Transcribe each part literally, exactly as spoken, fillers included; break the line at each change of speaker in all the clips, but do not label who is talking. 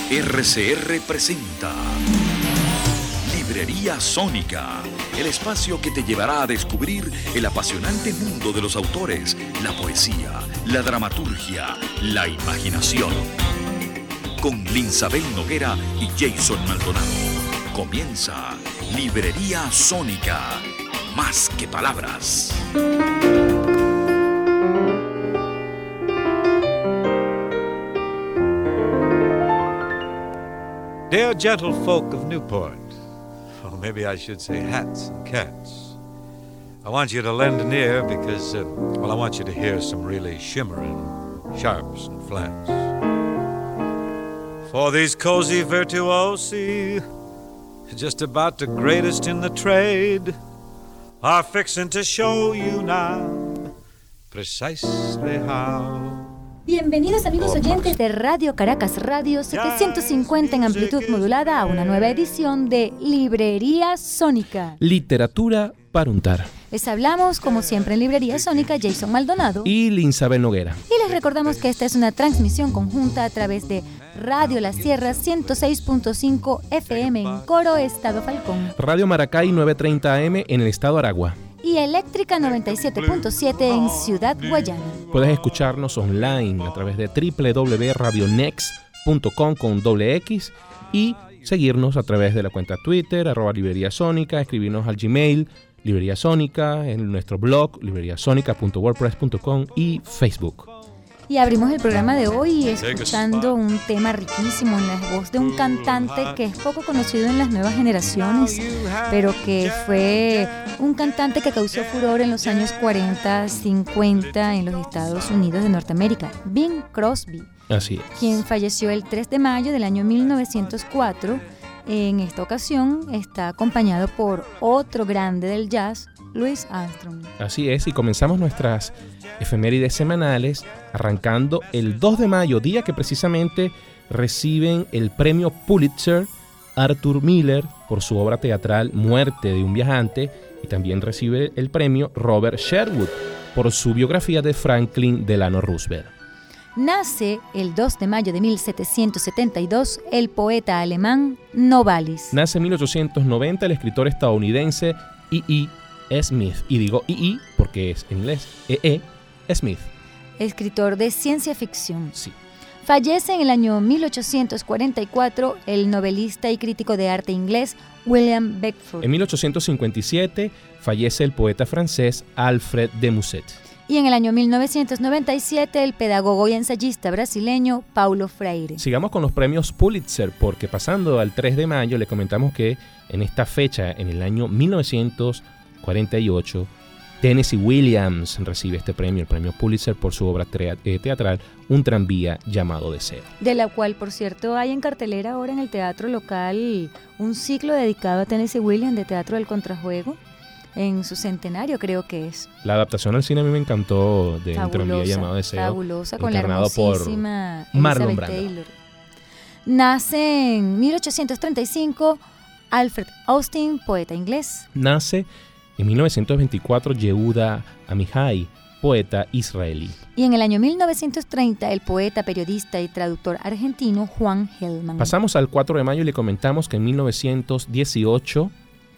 R C R presenta Librería Sónica, el espacio que te llevará a descubrir el apasionante mundo de los autores, la poesía, la dramaturgia, la imaginación. Con Linsabel Noguera y Jason Maldonado. Comienza Librería Sónica, más que palabras.
Dear gentlefolk of Newport, or maybe I should say hats and cats, I want you to lend an ear because, uh, well, I want you to hear some really shimmering sharps and flats. For these cozy virtuosi, just about the greatest in the trade, are fixing to show you now precisely how.
Bienvenidos amigos oyentes de Radio Caracas Radio setecientos cincuenta en amplitud modulada a una nueva edición de Librería Sónica.
Literatura para untar.
Les hablamos, como siempre en Librería Sónica, Jason Maldonado
y Linsabel Noguera.
Y les recordamos que esta es una transmisión conjunta a través de Radio La Sierra ciento seis punto cinco F M en Coro, Estado Falcón.
Radio Maracay novecientos treinta A M en el estado Aragua.
Y Eléctrica noventa y siete punto siete en Ciudad Guayana.
Puedes escucharnos online a través de doble u doble u doble u punto radionex punto com con doble X y seguirnos a través de la cuenta Twitter, arroba Librería Sónica, escribirnos al Gmail, Librería Sónica, en nuestro blog, libreriasónica punto wordpress punto com y Facebook.
Y abrimos el programa de hoy escuchando un tema riquísimo en la voz de un cantante que es poco conocido en las nuevas generaciones, pero que fue un cantante que causó furor en los años cuarenta, cincuenta en los Estados Unidos de Norteamérica, Bing Crosby.
Así es.
Quien falleció el tres de mayo del año mil novecientos cuatro. En esta ocasión está acompañado por otro grande del jazz, Louis Armstrong.
Así es, y comenzamos nuestras efemérides semanales arrancando el dos de mayo, día que precisamente reciben el premio Pulitzer Arthur Miller por su obra teatral Muerte de un viajante, y también recibe el premio Robert Sherwood por su biografía de Franklin Delano Roosevelt.
Nace el dos de mayo de mil setecientos setenta y dos el poeta alemán Novalis.
Nace en mil ochocientos noventa el escritor estadounidense E E Smith. Y digo E E porque es en inglés. E E Smith.
Escritor de ciencia ficción.
Sí.
Fallece en el año mil ochocientos cuarenta y cuatro el novelista y crítico de arte inglés William Beckford.
En mil ochocientos cincuenta y siete fallece el poeta francés Alfred de Musset.
Y en el año mil novecientos noventa y siete el pedagogo y ensayista brasileño Paulo Freire.
Sigamos con los premios Pulitzer, porque pasando al tres de mayo le comentamos que en esta fecha, en el año mil novecientos cuarenta y ocho, Tennessee Williams recibe este premio, el premio Pulitzer, por su obra teatral Un tranvía llamado Deseo.
De la cual, por cierto, hay en cartelera ahora en el teatro local un ciclo dedicado a Tennessee Williams de teatro del contrajuego. En su centenario creo que es.
La adaptación al cine a mí me encantó de Un tranvía llamado Deseo.
Fabulosa, con la hermosísima
Marlon
Elizabeth
Brando.
Taylor. Nace en mil ochocientos treinta y cinco Alfred Austin, poeta inglés.
Nace en mil novecientos veinticuatro Yehuda Amihai, poeta israelí.
Y en el año mil novecientos treinta el poeta, periodista y traductor argentino Juan Gelman.
Pasamos al cuatro de mayo y le comentamos que en mil novecientos dieciocho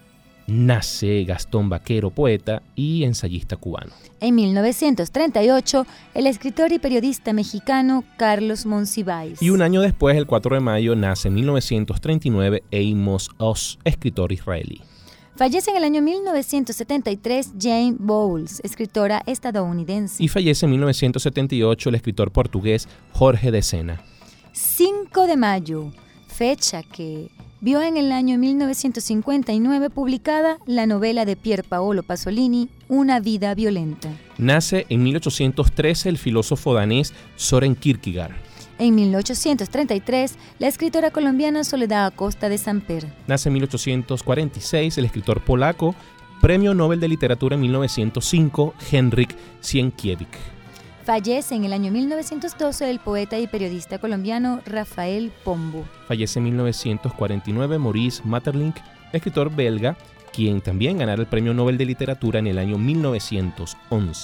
nace Gastón Vaquero, poeta y ensayista cubano.
En mil novecientos treinta y ocho, el escritor y periodista mexicano Carlos Monsiváis.
Y un año después, el cuatro de mayo, nace en mil novecientos treinta y nueve Amos Oz, escritor israelí.
Fallece en el año mil novecientos setenta y tres Jane Bowles, escritora estadounidense.
Y fallece en mil novecientos setenta y ocho el escritor portugués Jorge de Sena.
cinco de mayo, fecha que vio en el año mil novecientos cincuenta y nueve publicada la novela de Pier Paolo Pasolini, Una vida violenta.
Nace en mil ochocientos trece el filósofo danés Søren Kierkegaard.
En mil ochocientos treinta y tres, la escritora colombiana Soledad Acosta de Samper.
Nace en mil ochocientos cuarenta y seis el escritor polaco, Premio Nobel de Literatura en mil novecientos cinco, Henryk Sienkiewicz.
Fallece en el año mil novecientos doce el poeta y periodista colombiano Rafael Pombo.
Fallece en mil novecientos cuarenta y nueve Maurice Maeterlinck, escritor belga, quien también ganara el Premio Nobel de Literatura en el año mil novecientos once.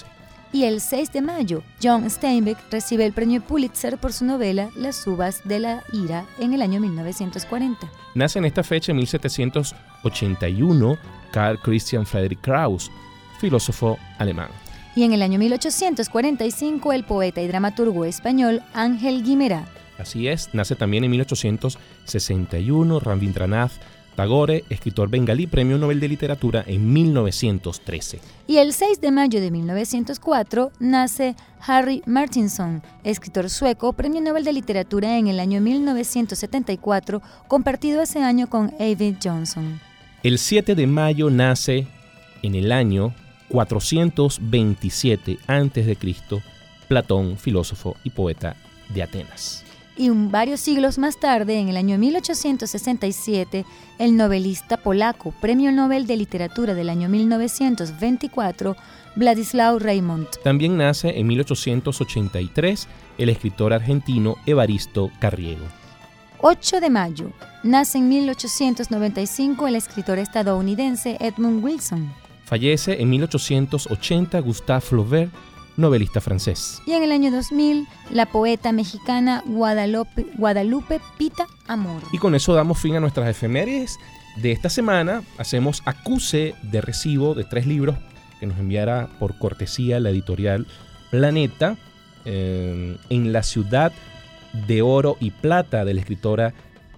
Y el seis de mayo, John Steinbeck recibe el premio Pulitzer por su novela Las uvas de la ira en el año mil novecientos cuarenta.
Nace en esta fecha, en mil setecientos ochenta y uno, Karl Christian Friedrich Krauss, filósofo alemán.
Y en el año mil ochocientos cuarenta y cinco, el poeta y dramaturgo español Ángel Guimerá.
Así es, nace también en mil ochocientos sesenta y uno Rabindranath Tagore, escritor bengalí, premio Nobel de Literatura en mil novecientos trece.
Y el seis de mayo de mil novecientos cuatro nace Harry Martinson, escritor sueco, premio Nobel de Literatura en el año mil novecientos setenta y cuatro, compartido ese año con Eyvind Johnson.
El siete de mayo nace en el año cuatrocientos veintisiete antes de Cristo Platón, filósofo y poeta de Atenas.
Y un, varios siglos más tarde, en el año mil ochocientos sesenta y siete, el novelista polaco, premio Nobel de Literatura del año mil novecientos veinticuatro, Władysław Reymont.
También nace en mil ochocientos ochenta y tres el escritor argentino Evaristo Carriego.
ocho de mayo, nace en mil ochocientos noventa y cinco el escritor estadounidense Edmund Wilson.
Fallece en mil ochocientos ochenta Gustave Flaubert, novelista francés.
Y en el año dos mil, la poeta mexicana Guadalupe, Guadalupe Pita Amor.
Y con eso damos fin a nuestras efemérides de esta semana. Hacemos acuse de recibo de tres libros que nos enviara por cortesía la editorial Planeta, eh, en la ciudad de oro y plata de la escritora,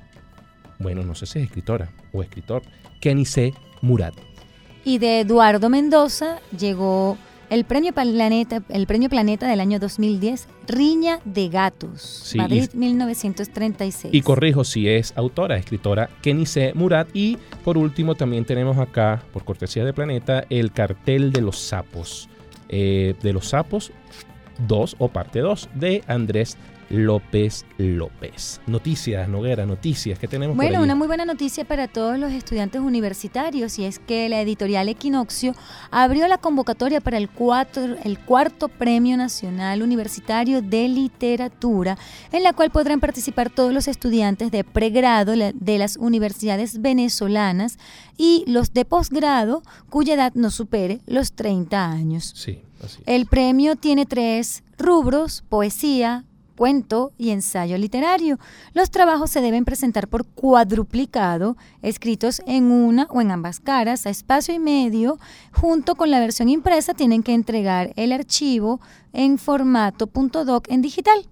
bueno, no sé si es escritora o escritor, Kenise Murat.
Y de Eduardo Mendoza llegó el premio Planeta, el premio Planeta del año dos mil diez, Riña de Gatos, sí, Madrid, y, mil novecientos treinta y seis.
Y corrijo, si es autora, escritora Kenise Murat. Y por último también tenemos acá, por cortesía de Planeta, El cartel de los sapos, eh, de los sapos dos o parte dos, de Andrés López López. Noticias, Noguera, noticias que tenemos.
Bueno,
por allí.
Una muy buena noticia para todos los estudiantes universitarios, y es que la editorial Equinoccio abrió la convocatoria para el, cuatro, el cuarto Premio Nacional Universitario de Literatura, en la cual podrán participar todos los estudiantes de pregrado de las universidades venezolanas y los de posgrado cuya edad no supere los treinta años.
Sí, así es.
El premio tiene tres rubros: poesía, cuento y ensayo literario. Los trabajos se deben presentar por cuadruplicado, escritos en una o en ambas caras, a espacio y medio. Junto con la versión impresa tienen que entregar el archivo en formato .doc en digital.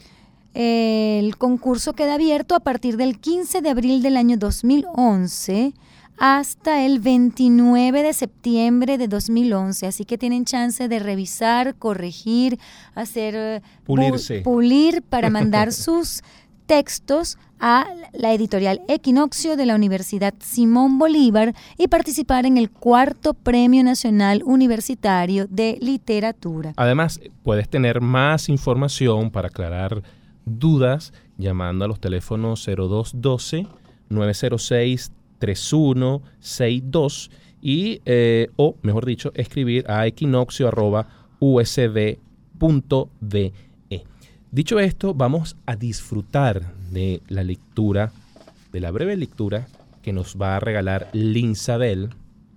El concurso queda abierto a partir del quince de abril del año dos mil once hasta el veintinueve de septiembre de dos mil once, así que tienen chance de revisar, corregir, hacer
pulirse,
pu- pulir para mandar sus textos a la editorial Equinoccio de la Universidad Simón Bolívar y participar en el cuarto Premio Nacional Universitario de Literatura.
Además, puedes tener más información para aclarar dudas llamando a los teléfonos cero dos uno dos, nueve cero seis, tres uno seis dos y, eh, o mejor dicho, escribir a equinoccio arroba u s b punto d e. Dicho esto, vamos a disfrutar de la lectura, de la breve lectura que nos va a regalar Linsabel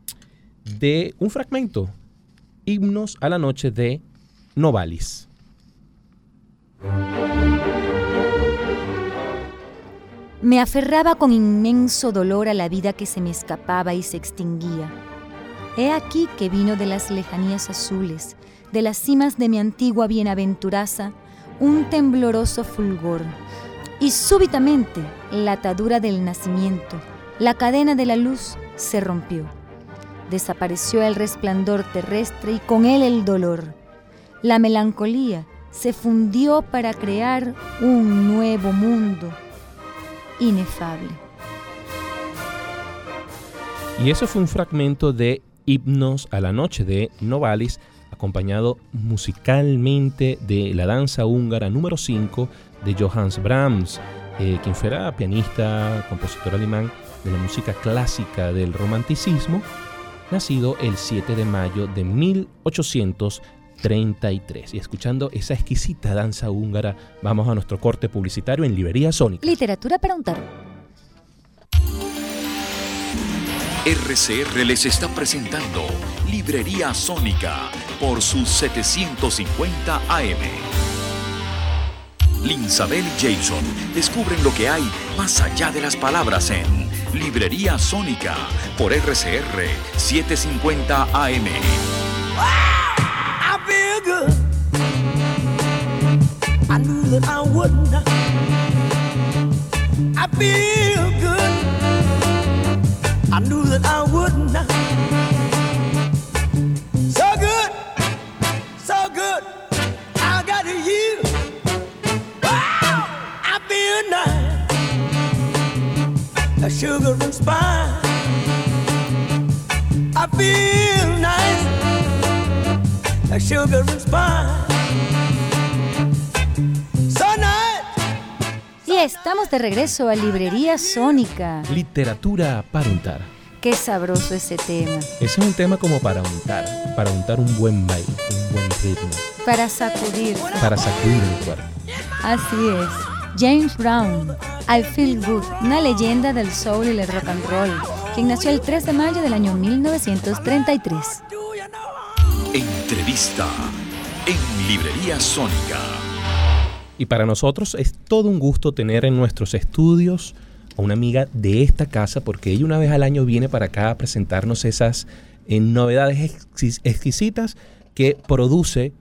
de un fragmento, Himnos a la noche de Novalis.
Me aferraba con inmenso dolor a la vida que se me escapaba y se extinguía. He aquí que vino de las lejanías azules, de las cimas de mi antigua bienaventuranza, un tembloroso fulgor. Y súbitamente la atadura del nacimiento, la cadena de la luz, se rompió. Desapareció el resplandor terrestre y con él el dolor. La melancolía se fundió para crear un nuevo mundo inefable.
Y eso fue un fragmento de Himnos a la noche de Novalis, acompañado musicalmente de la danza húngara número cinco de Johannes Brahms, eh, quien fuera pianista, compositor alemán de la música clásica del romanticismo, nacido el siete de mayo de mil ochocientos treinta y tres. Y escuchando esa exquisita danza húngara, vamos a nuestro corte publicitario en Librería Sónica.
Literatura para untar.
R C R les está presentando Librería Sónica por sus setecientos cincuenta A M. Linsabel y Jason descubren lo que hay más allá de las palabras en Librería Sónica por R C R setecientos cincuenta A M.
Wow, I feel good. I knew that I wouldn't. I feel good. I knew that I wouldn't. So good, so good. I got you. Wow, I feel nice. A sugar and spice. I feel nice. A sugar and spice.
Y estamos de regreso a Librería Sónica.
Literatura para untar.
Qué sabroso ese tema.
Ese es un tema como para untar, para untar un buen baile, un buen ritmo.
Para sacudir.
Para sacudir el cuerpo.
Así es. James Brown, I Feel Good, una leyenda del soul y el rock and roll, quien nació el tres de mayo del año mil novecientos treinta y tres.
Entrevista en Librería Sónica.
Y para nosotros es todo un gusto tener en nuestros estudios a una amiga de esta casa, porque ella una vez al año viene para acá a presentarnos esas eh, novedades exquis- exquisitas que produce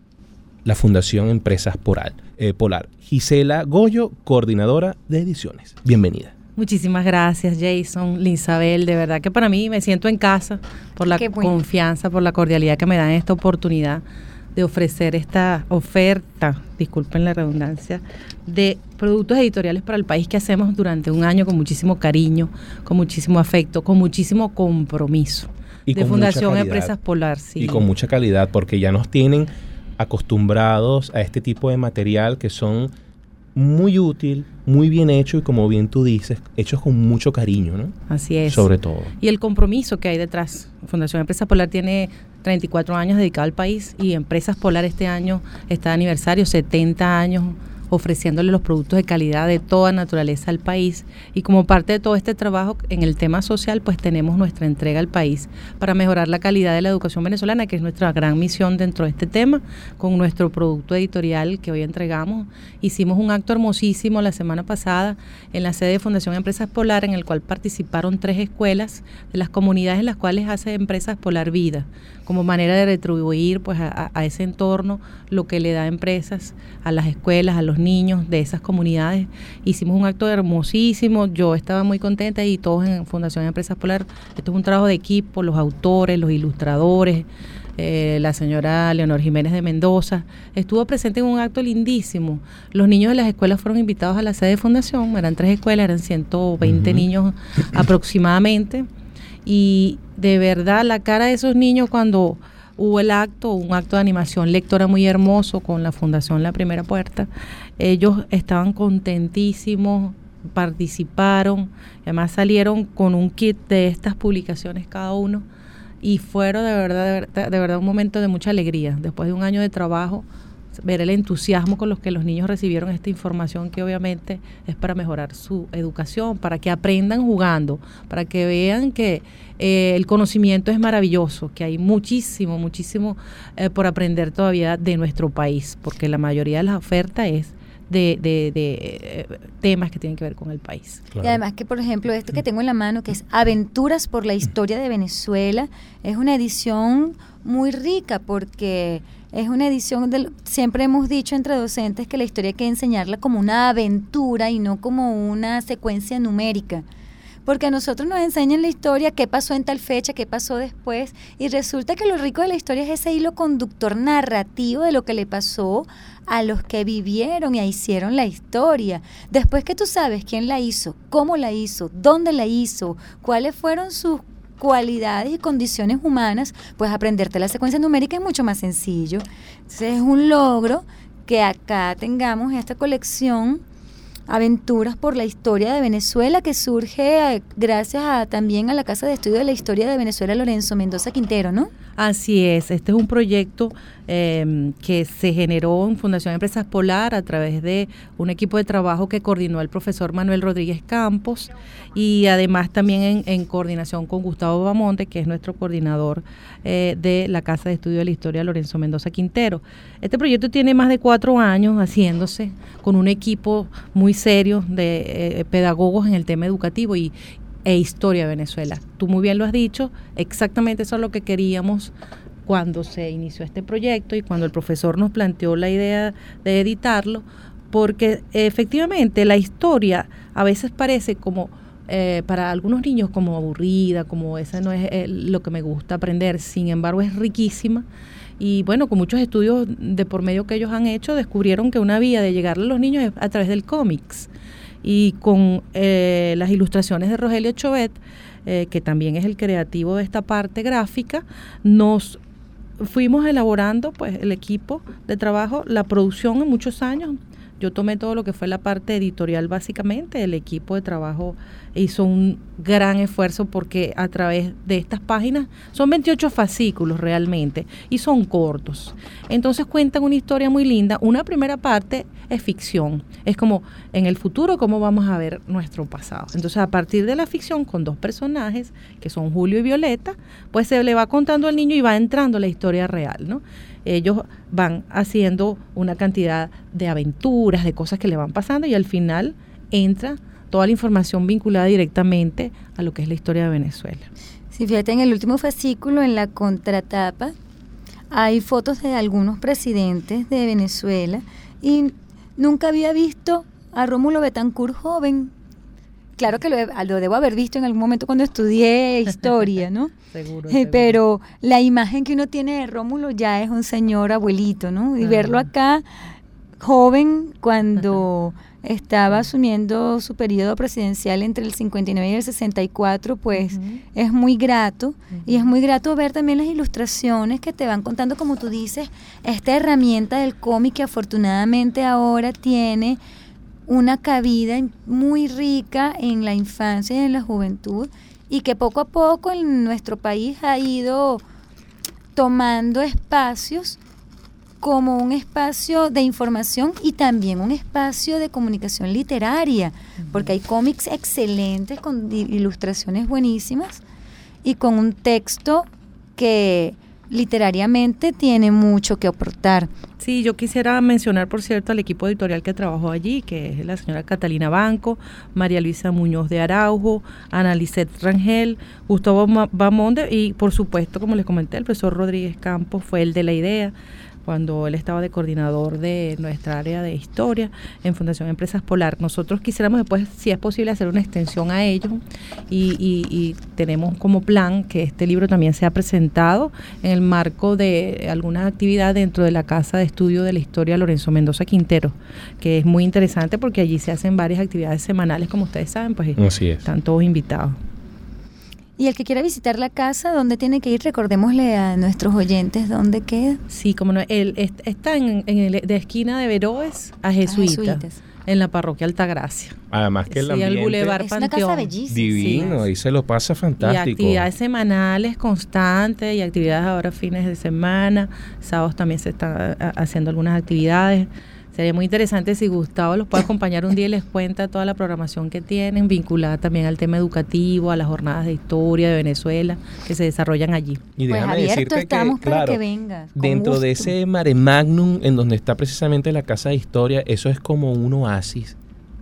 la Fundación Empresas Polar. Eh, Polar. Gisela Goyo, coordinadora de ediciones. Bienvenida.
Muchísimas gracias, Jason, Linsabel. De verdad que para mí me siento en casa por la
bueno.
confianza, por la cordialidad que me dan esta oportunidad de ofrecer esta oferta, disculpen la redundancia, de productos editoriales para el país que hacemos durante un año con muchísimo cariño, con muchísimo afecto, con muchísimo compromiso.
Y
de
con
Fundación
mucha
Empresas Polar, sí.
Y con mucha calidad, porque ya nos tienen acostumbrados a este tipo de material que son muy útil, muy bien hecho y, como bien tú dices, hechos con mucho cariño, ¿no?
Así es.
Sobre todo.
Y el compromiso que hay detrás. Fundación Empresas Polar tiene treinta y cuatro años dedicado al país, y Empresas Polar este año está de aniversario, setenta años ofreciéndole los productos de calidad de toda naturaleza al país. Y como parte de todo este trabajo en el tema social, pues tenemos nuestra entrega al país para mejorar la calidad de la educación venezolana, que es nuestra gran misión dentro de este tema, con nuestro producto editorial que hoy entregamos. Hicimos un acto hermosísimo la semana pasada en la sede de Fundación Empresas Polar, en el cual participaron tres escuelas de las comunidades en las cuales hace Empresas Polar vida, como manera de retribuir pues a, a ese entorno lo que le da empresas a las escuelas, a los niños de esas comunidades. Hicimos un acto hermosísimo, yo estaba muy contenta, y todos en Fundación Empresas Polar. Esto es un trabajo de equipo, los autores, los ilustradores, eh, la señora Leonor Jiménez de Mendoza estuvo presente en un acto lindísimo. Los niños de las escuelas fueron invitados a la sede de Fundación, eran tres escuelas, eran ciento veinte uh-huh. niños aproximadamente, y de verdad la cara de esos niños cuando hubo el acto, un acto de animación lectora muy hermoso con la Fundación La Primera Puerta, ellos estaban contentísimos, participaron, además salieron con un kit de estas publicaciones cada uno, y fueron de verdad, de verdad, de verdad un momento de mucha alegría. Después de un año de trabajo, ver el entusiasmo con los que los niños recibieron esta información, que obviamente es para mejorar su educación, para que aprendan jugando, para que vean que eh, el conocimiento es maravilloso, que hay muchísimo, muchísimo eh, por aprender todavía de nuestro país, porque la mayoría de la oferta es de, de, de eh, temas que tienen que ver con el país.
Claro. Y además que, por ejemplo, esto que tengo en la mano, que es Aventuras por la Historia de Venezuela, es una edición muy rica, porque es una edición, de, siempre hemos dicho entre docentes que la historia hay que enseñarla como una aventura y no como una secuencia numérica, porque a nosotros nos enseñan la historia, qué pasó en tal fecha, qué pasó después, y resulta que lo rico de la historia es ese hilo conductor narrativo de lo que le pasó a los que vivieron y hicieron la historia. Después que tú sabes quién la hizo, cómo la hizo, dónde la hizo, cuáles fueron sus cualidades y condiciones humanas, pues aprenderte la secuencia numérica es mucho más sencillo. Entonces es un logro que acá tengamos esta colección Aventuras por la Historia de Venezuela, que surge gracias a, también a la Casa de Estudio de la Historia de Venezuela Lorenzo Mendoza Quintero, ¿no?
Así es, este es un proyecto eh, que se generó en Fundación Empresas Polar a través de un equipo de trabajo que coordinó el profesor Manuel Rodríguez Campos y además también en, en coordinación con Gustavo Bamonte, que es nuestro coordinador eh, de la Casa de Estudio de la Historia Lorenzo Mendoza Quintero. Este proyecto tiene más de cuatro años haciéndose con un equipo muy serio de eh, pedagogos en el tema educativo y e historia de Venezuela. Tú muy bien lo has dicho, exactamente eso es lo que queríamos cuando se inició este proyecto y cuando el profesor nos planteó la idea de editarlo, porque efectivamente la historia a veces parece como eh, para algunos niños como aburrida, como esa no es eh, lo que me gusta aprender, sin embargo es riquísima. Y bueno, con muchos estudios de por medio que ellos han hecho, descubrieron que una vía de llegarle a los niños es a través del cómics. Y con eh, las ilustraciones de Rogelio Chovet, eh, que también es el creativo de esta parte gráfica, nos fuimos elaborando, pues, el equipo de trabajo, la producción en muchos años. Yo tomé todo lo que fue la parte editorial básicamente, el equipo de trabajo hizo un gran esfuerzo porque a través de estas páginas, son veintiocho fascículos realmente y son cortos. Entonces cuentan una historia muy linda. Una primera parte es ficción, es como en el futuro cómo vamos a ver nuestro pasado. Entonces a partir de la ficción con dos personajes que son Julio y Violeta, pues se le va contando al niño y va entrando la historia real, ¿no? Ellos van haciendo una cantidad de aventuras, de cosas que le van pasando y al final entra toda la información vinculada directamente a lo que es la historia de Venezuela.
Sí, fíjate, en el último fascículo, en la contratapa, hay fotos de algunos presidentes de Venezuela y nunca había visto a Rómulo Betancourt joven. Claro que lo, lo debo haber visto en algún momento cuando estudié historia, ¿no?
Seguro,
eh,
seguro.
Pero la imagen que uno tiene de Rómulo ya es un señor abuelito, ¿no? Y ah. verlo acá joven cuando estaba asumiendo su periodo presidencial entre el cincuenta y nueve y el sesenta y cuatro, pues uh-huh. es muy grato. Uh-huh. Y es muy grato ver también las ilustraciones que te van contando, como tú dices, esta herramienta del cómic que afortunadamente ahora tiene una cabida muy rica en la infancia y en la juventud y que poco a poco en nuestro país ha ido tomando espacios como un espacio de información y también un espacio de comunicación literaria, uh-huh. porque hay cómics excelentes con ilustraciones buenísimas y con un texto que literariamente tiene mucho que aportar.
Sí, yo quisiera mencionar, por cierto, al equipo editorial que trabajó allí, que es la señora Catalina Banco, María Luisa Muñoz de Araujo, Ana Lisette Rangel, Gustavo Bamonde y, por supuesto, como les comenté, el profesor Rodríguez Campos fue el de la idea, cuando él estaba de coordinador de nuestra área de historia en Fundación Empresas Polar. Nosotros quisiéramos después, si es posible, hacer una extensión a ellos y, y, y tenemos como plan que este libro también sea presentado en el marco de algunas actividades dentro de la Casa de Estudio de la Historia Lorenzo Mendoza Quintero, que es muy interesante porque allí se hacen varias actividades semanales, como ustedes saben, pues
Así es.
Están todos invitados.
Y el que quiera visitar la casa, ¿dónde tiene que ir? Recordémosle a nuestros oyentes dónde queda.
Sí, como no, él está en, en el, de esquina de Veroes a Jesuitas, a Jesuitas, en la parroquia Altagracia.
Además que el
sí,
ambiente
el Boulevard
es
Panteón.
Una casa bellísima.
Divino,
sí.
Ahí se lo pasa fantástico.
Y actividades semanales constantes y actividades ahora fines de semana, sábados también se están haciendo algunas actividades. Sería muy interesante si Gustavo los puede acompañar un día y les cuenta toda la programación que tienen, vinculada también al tema educativo, a las jornadas de historia de Venezuela que se desarrollan allí.
Y
pues
déjame
abierto
decirte
estamos
que,
para
claro,
que vengas.
dentro
gusto.
de ese mare magnum en donde está precisamente la Casa de Historia, eso es como un oasis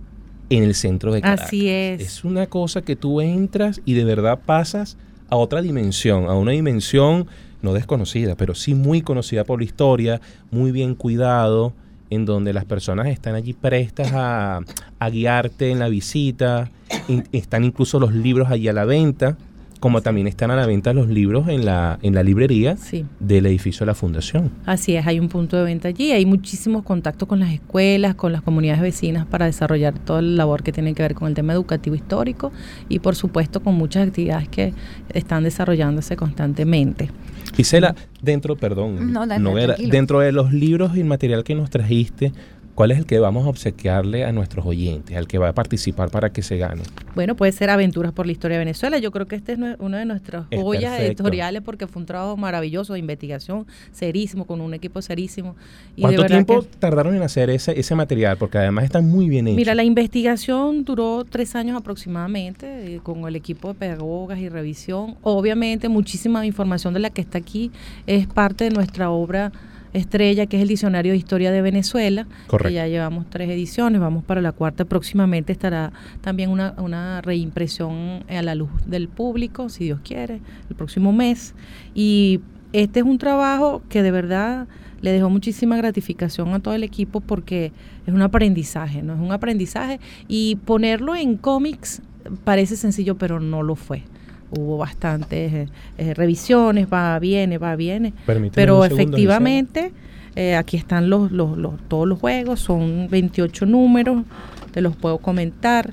en el centro de Caracas.
Así es.
Es una cosa que tú entras y de verdad pasas a otra dimensión, a una dimensión no desconocida, pero sí muy conocida por la historia, muy bien cuidado, en donde las personas están allí prestas a, a guiarte en la visita, in, están incluso los libros allí a la venta, como también están a la venta los libros en la en la librería
sí.
del edificio de la Fundación.
Así es, hay un punto de venta allí, hay muchísimos contactos con las escuelas, con las comunidades vecinas para desarrollar toda la labor que tiene que ver con el tema educativo histórico y por supuesto con muchas actividades que están desarrollándose constantemente.
Gisela, dentro, perdón,
no, dale,
no era, dentro de los libros y el material que nos trajiste, ¿cuál es el que vamos a obsequiarle a nuestros oyentes, al que va a participar para que se gane?
Bueno, puede ser Aventuras por la Historia de Venezuela. Yo creo que este es uno de nuestros
Es
joyas
perfecto.
editoriales porque fue un trabajo maravilloso de investigación, serísimo, con un equipo serísimo. Y de
¿Cuánto
verdad
tiempo
que-
tardaron en hacer ese, ese material? Porque además está muy bien hecho.
Mira, la investigación duró tres años aproximadamente, eh, con el equipo de pedagogas y revisión. Obviamente, muchísima información de la que está aquí es parte de nuestra obra estrella, que es el Diccionario de Historia de Venezuela.
Correcto.
Que ya llevamos tres ediciones, vamos para la cuarta. Próximamente estará también una, una reimpresión a la luz del público, si Dios quiere, el próximo mes. Y este es un trabajo que de verdad le dejó muchísima gratificación a todo el equipo porque es un aprendizaje, ¿no? Es un aprendizaje y ponerlo en cómics parece sencillo, pero no lo fue. Hubo bastantes eh, eh, revisiones, va, viene, va, viene.
Permíteme
Pero
un segundo,
efectivamente, eh, aquí están los, los, los, todos los juegos, son veintiocho números, te los puedo comentar.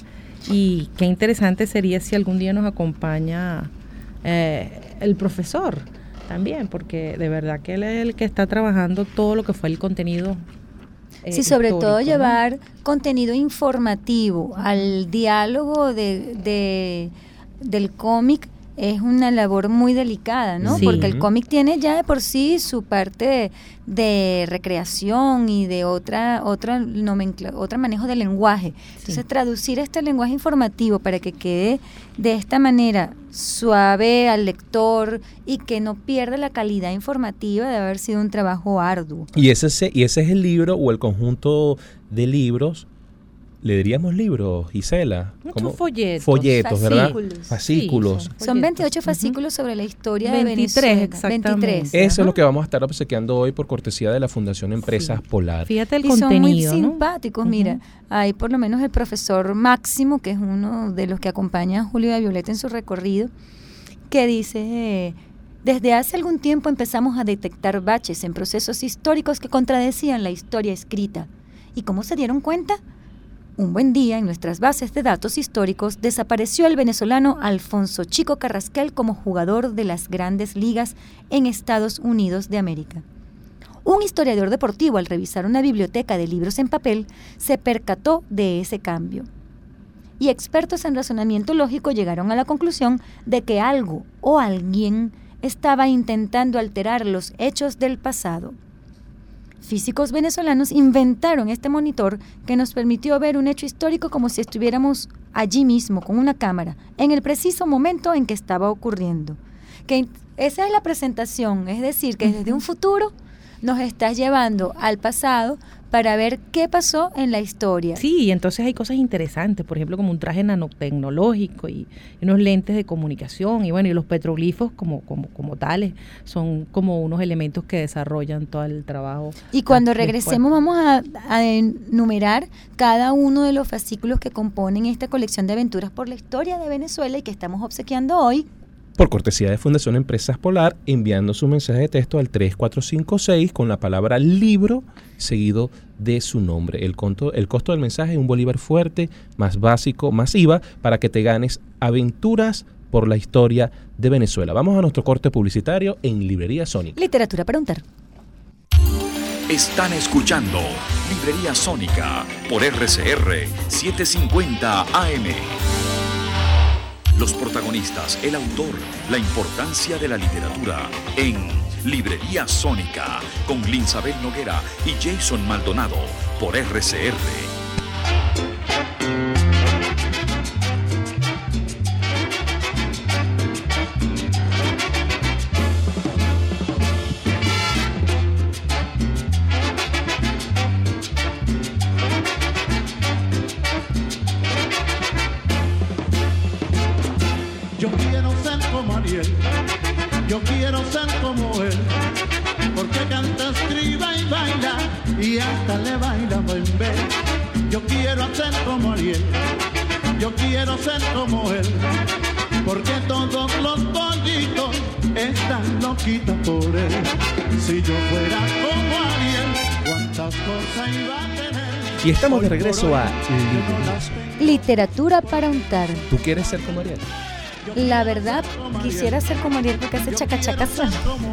Y qué interesante sería si algún día nos acompaña eh, el profesor también, porque de verdad que él es el que está trabajando todo lo que fue el contenido. Eh,
Sí, sobre todo
histórico, ¿no?
llevar contenido informativo al diálogo de, de del cómic es una labor muy delicada, ¿no?
Sí.
Porque el cómic tiene ya de por sí su parte de, de recreación y de otra otra nomencla- otro manejo del lenguaje. Entonces,
Sí.
traducir este lenguaje informativo para que quede de esta manera suave al lector y que no pierda la calidad informativa, debe haber sido un trabajo arduo.
Y ese, se- y ese es el libro o el conjunto de libros. ¿Le diríamos libros, Gisela?
Son
¿Cómo?
folletos.
Folletos, ¿verdad?
Fascículos.
Fascículos.
Sí,
Son
folletos.
veintiocho fascículos
Ujú.
sobre la historia
veintitrés,
de Venezuela.
exactamente.
veintitrés.
Eso es lo
Ajá.
que vamos a estar obsequiando hoy por cortesía de la Fundación Empresas
Sí.
Polar.
Fíjate el
Y son muy
contenido, ¿no?
simpáticos,
Ujú.
mira, hay por lo menos el profesor Máximo, que es uno de los que acompaña a Julio de Violeta en su recorrido, que dice, eh, desde hace algún tiempo empezamos a detectar baches en procesos históricos que contradecían la historia escrita. ¿Y cómo se dieron cuenta? Un buen día, en nuestras bases de datos históricos, desapareció el venezolano Alfonso Chico Carrasquel como jugador de las grandes ligas en Estados Unidos de América. Un historiador deportivo, al revisar una biblioteca de libros en papel, se percató de ese cambio. Y expertos en razonamiento lógico llegaron a la conclusión de que algo o alguien estaba intentando alterar los hechos del pasado. Físicos venezolanos inventaron este monitor que nos permitió ver un hecho histórico como si estuviéramos allí mismo con una cámara, en el preciso momento en que estaba ocurriendo. Que esa es la presentación, es decir, que desde un futuro nos estás llevando al pasado para ver qué pasó en la historia.
Sí, y entonces hay cosas interesantes, por ejemplo, como un traje nanotecnológico y, y unos lentes de comunicación, y bueno, y los petroglifos como, como, como tales son como unos elementos que desarrollan todo el trabajo.
Y cuando
Ah, después.
regresemos vamos a, a enumerar cada uno de los fascículos que componen esta colección de aventuras por la historia de Venezuela y que estamos obsequiando hoy.
Por cortesía de Fundación Empresas Polar, enviando su mensaje de texto al tres cuatro cinco seis con la palabra libro seguido de su nombre. El costo, el costo del mensaje es un bolívar fuerte, más básico, más I V A, para que te ganes aventuras por la historia de Venezuela. Vamos a nuestro corte publicitario en Librería Sónica.
Literatura para untar.
Están escuchando Librería Sónica por R C R setecientos cincuenta A M. Los protagonistas, el autor, la importancia de la literatura en Librería Sónica con Linsabel Noguera y Jason Maldonado por R C R.
Yo quiero ser como Ariel, yo quiero ser como él, porque canta, escribe y baila, y hasta le baila buen ver. Yo quiero ser como Ariel, yo quiero ser como él, porque todos los pollitos están loquitos por él. Si yo fuera como Ariel, cuántas cosas iba a tener.
Y estamos de
Hoy por
regreso
hoy
a
no
Librería
las
Sónica.
Literatura para untar.
¿Tú quieres ser como Ariel?
La verdad, quisiera ser como Ariel porque hace chacachaca solo.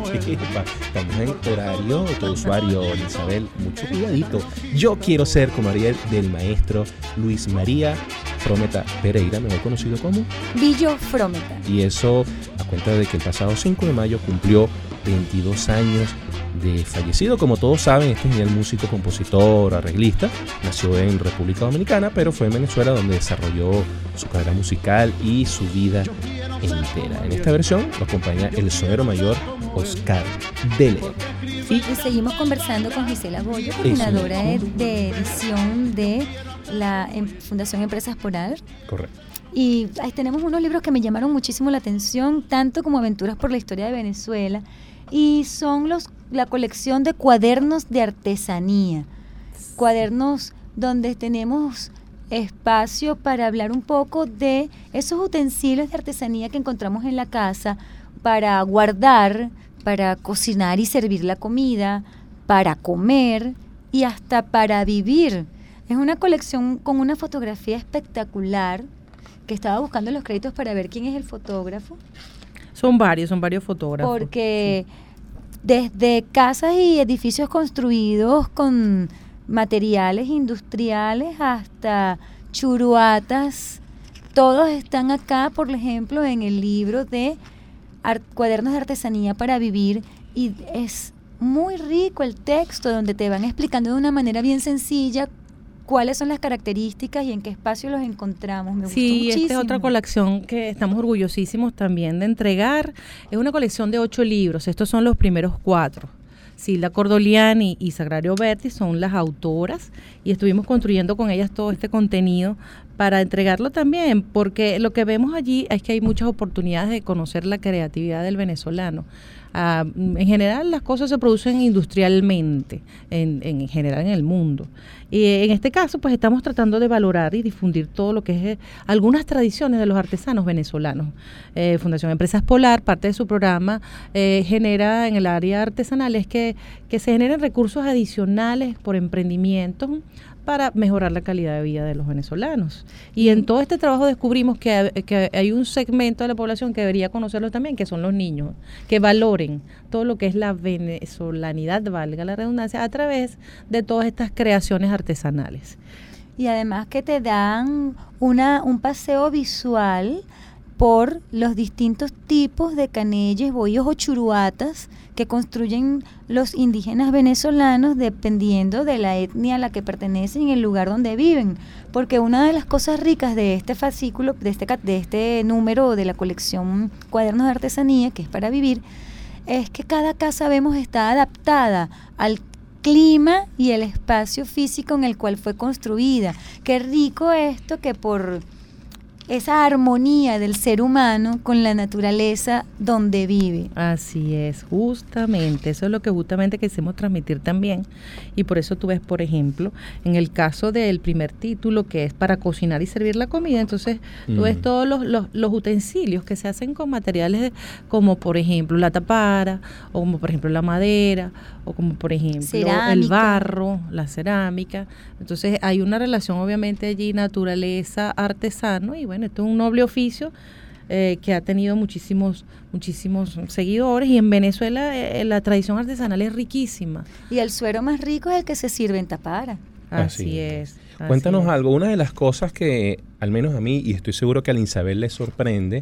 Estamos en horario de usuario, Isabel, mucho cuidadito. Yo quiero ser como Ariel del maestro Luis María Frometa Pereira, mejor conocido como
Billo Frometa.
Y eso a cuenta de que el pasado cinco de mayo cumplió veintidós años de fallecido. Como todos saben, este genial músico, compositor, arreglista, nació en República Dominicana, pero fue en Venezuela donde desarrolló su carrera musical y su vida entera. En esta versión lo acompaña el sonero mayor Oscar de León.
Y, y seguimos conversando con Gisela Goyo, coordinadora de, de edición de la Fundación Empresas Polar.
Correcto.
Y ahí tenemos unos libros que me llamaron muchísimo la atención, tanto como Aventuras por la Historia de Venezuela, y son los la colección de cuadernos de artesanía, cuadernos donde tenemos espacio para hablar un poco de esos utensilios de artesanía que encontramos en la casa para guardar, para cocinar y servir la comida, para comer y hasta para vivir. Es una colección con una fotografía espectacular, que estaba buscando los créditos para ver quién es el fotógrafo.
Son varios, son varios fotógrafos.
Porque sí. Desde casas y edificios construidos con materiales industriales hasta churuatas, todos están acá, por ejemplo, en el libro de Art- Cuadernos de Artesanía para Vivir, y es muy rico el texto donde te van explicando de una manera bien sencilla cuáles son las características y en qué espacio los encontramos. Me gustó
sí,
muchísimo.
Esta es otra colección que estamos orgullosísimos también de entregar. Es una colección de ocho libros. Estos son los primeros cuatro. Silda Cordoliani y Sagrario Berti son las autoras y estuvimos construyendo con ellas todo este contenido para entregarlo también, porque lo que vemos allí es que hay muchas oportunidades de conocer la creatividad del venezolano. Uh, en general las cosas se producen industrialmente, en, en general en el mundo. Y en este caso pues estamos tratando de valorar y difundir todo lo que es eh, algunas tradiciones de los artesanos venezolanos. Eh, Fundación Empresas Polar, parte de su programa, eh, genera en el área artesanal es que, que se generen recursos adicionales por emprendimientos para mejorar la calidad de vida de los venezolanos. Y en todo este trabajo descubrimos que, que hay un segmento de la población que debería conocerlo también, que son los niños, que valoren todo lo que es la venezolanidad, valga la redundancia, a través de todas estas creaciones artesanales.
Y además que te dan una un paseo visual por los distintos tipos de canelles, bohíos o churuatas que construyen los indígenas venezolanos dependiendo de la etnia a la que pertenecen y el lugar donde viven. Porque una de las cosas ricas de este fascículo, de este, de este número de la colección Cuadernos de Artesanía, que es para vivir, es que cada casa vemos está adaptada al clima y el espacio físico en el cual fue construida. Qué rico esto que por esa armonía del ser humano con la naturaleza donde vive.
Así es, justamente, eso es lo que justamente quisimos transmitir también, y por eso tú ves, por ejemplo, en el caso del primer título, que es para cocinar y servir la comida, entonces mm. tú ves todos los, los, los utensilios que se hacen con materiales como, por ejemplo, la tapara, o como, por ejemplo, la madera, o como, por ejemplo, cerámica. El barro, la cerámica. Entonces hay una relación, obviamente, allí, naturaleza, artesano, y bueno, esto es un noble oficio eh, que ha tenido muchísimos muchísimos seguidores, y en Venezuela eh, la tradición artesanal es riquísima.
Y el suero más rico es el que se sirve en tapara.
Así, así es. Así
Cuéntanos
es.
algo. Una de las cosas que, al menos a mí, y estoy seguro que a la Isabel le sorprende,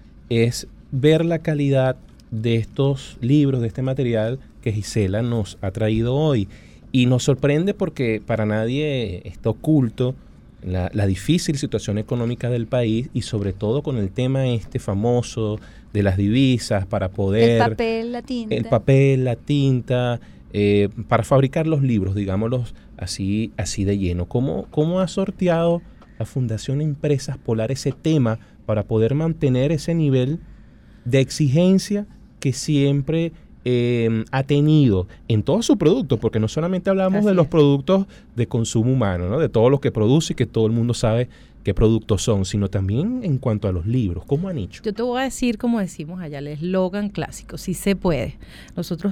es ver la calidad de estos libros, de este material que Gisela nos ha traído hoy. Y nos sorprende porque para nadie está oculto La, la difícil situación económica del país, y sobre todo con el tema este famoso de las divisas para poder...
El papel, la tinta.
El papel, la tinta, eh, para fabricar los libros, digámoslos así, así de lleno. ¿Cómo, cómo ha sorteado la Fundación Empresas Polar ese tema para poder mantener ese nivel de exigencia que siempre... Eh, ha tenido en todos sus productos? Porque no solamente hablamos Así de los es. productos de consumo humano, ¿no? De todo lo que produce y que todo el mundo sabe qué productos son, sino también en cuanto a los libros. ¿Cómo han hecho?
Yo te voy a decir, como decimos allá, el eslogan clásico: si se puede. Nosotros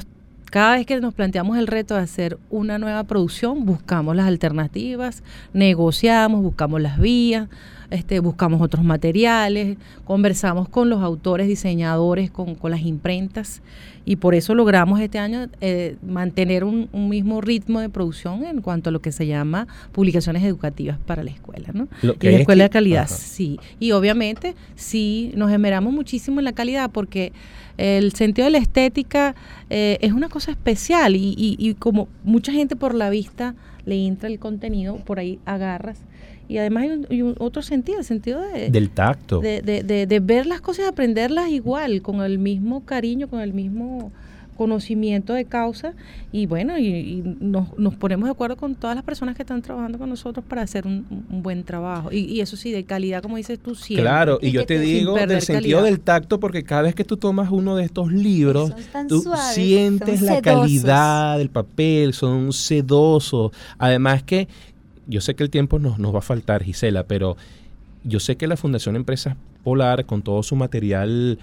cada vez que nos planteamos el reto de hacer una nueva producción, buscamos las alternativas, negociamos, buscamos las vías, este, buscamos otros materiales, conversamos con los autores, diseñadores, con, con las imprentas, y por eso logramos este año eh, mantener un, un mismo ritmo de producción en cuanto a lo que se llama publicaciones educativas para la escuela, ¿no?
Lo que
y la
es
escuela
que,
de calidad,
ajá.
sí. Y obviamente sí nos esmeramos muchísimo en la calidad, porque el sentido de la estética eh, es una cosa especial, y, y, y como mucha gente por la vista le entra el contenido, por ahí agarras. Y además hay, un, hay un otro sentido, el sentido de,
del tacto.
De, de, de, de ver las cosas y aprenderlas igual, con el mismo cariño, con el mismo conocimiento de causa. Y bueno, y, y nos, nos ponemos de acuerdo con todas las personas que están trabajando con nosotros para hacer un, un buen trabajo. Y, y eso sí, de calidad, como dices tú, siempre.
Claro, y, y yo te
sin
digo del sentido
calidad.
del tacto, porque cada vez que tú tomas uno de estos libros, tú
suaves,
sientes la
sedosos.
calidad del papel, son sedosos. Además que yo sé que el tiempo nos, nos va a faltar, Gisela, pero yo sé que la Fundación Empresas Polar, con todo su material